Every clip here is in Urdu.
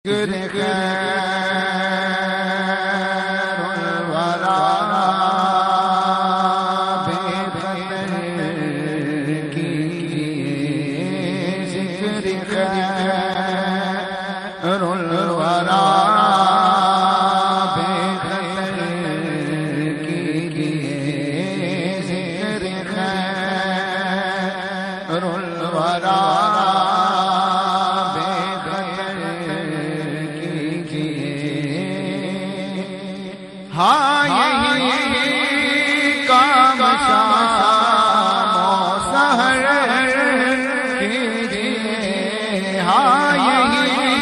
خیر الورا بے خطر کیجئے ذکر خیر الورا بے خطر کیجئے ذکر خیر الورا ہاں یہی کام شام و سحر کیجئے، ہاں یہی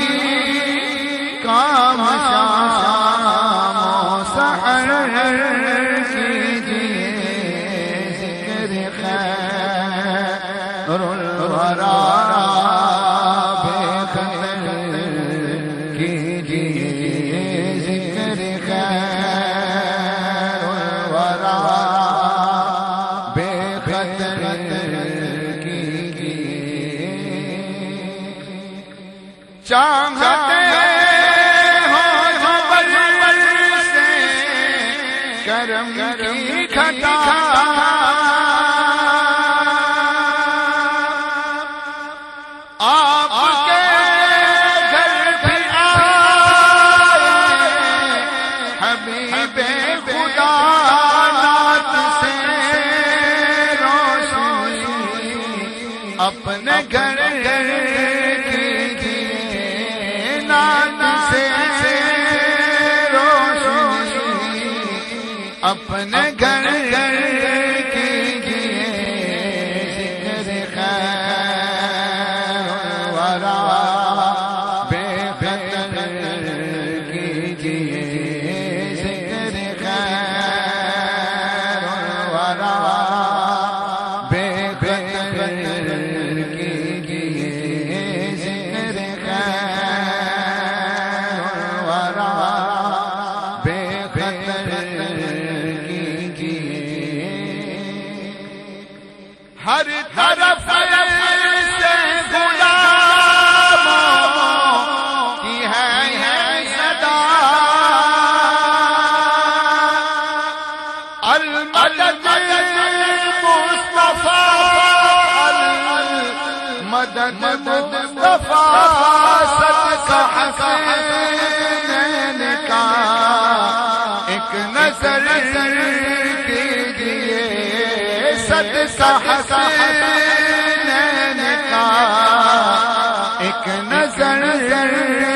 کام شام و سحر کیجئے ذکر خیر الورا بے خطر کیجئے ذکر خیر بے خطر کیجئے، چاہتے ہو جو بلبل سے کرم کی گھٹا، آپ کے گھر بھی آئے حبیب خدا نعت سے روشنی اپنے گھر کیجئے، نعت سے روشنی اپنے گھر کیجئے ذکر خیر الورا بے خطر کیجئے ذکر خیر الورا بے خطر کیجئے ذکر خیر الورا بے خطر کیجئے، ہر طرف سے غلاموں کی ہے صدا، المدد المصطفیٰ المدد مصطفیٰ صدقہ حسین کا ایک نظر کیجئے، صدقہ حسین کا ایک نظر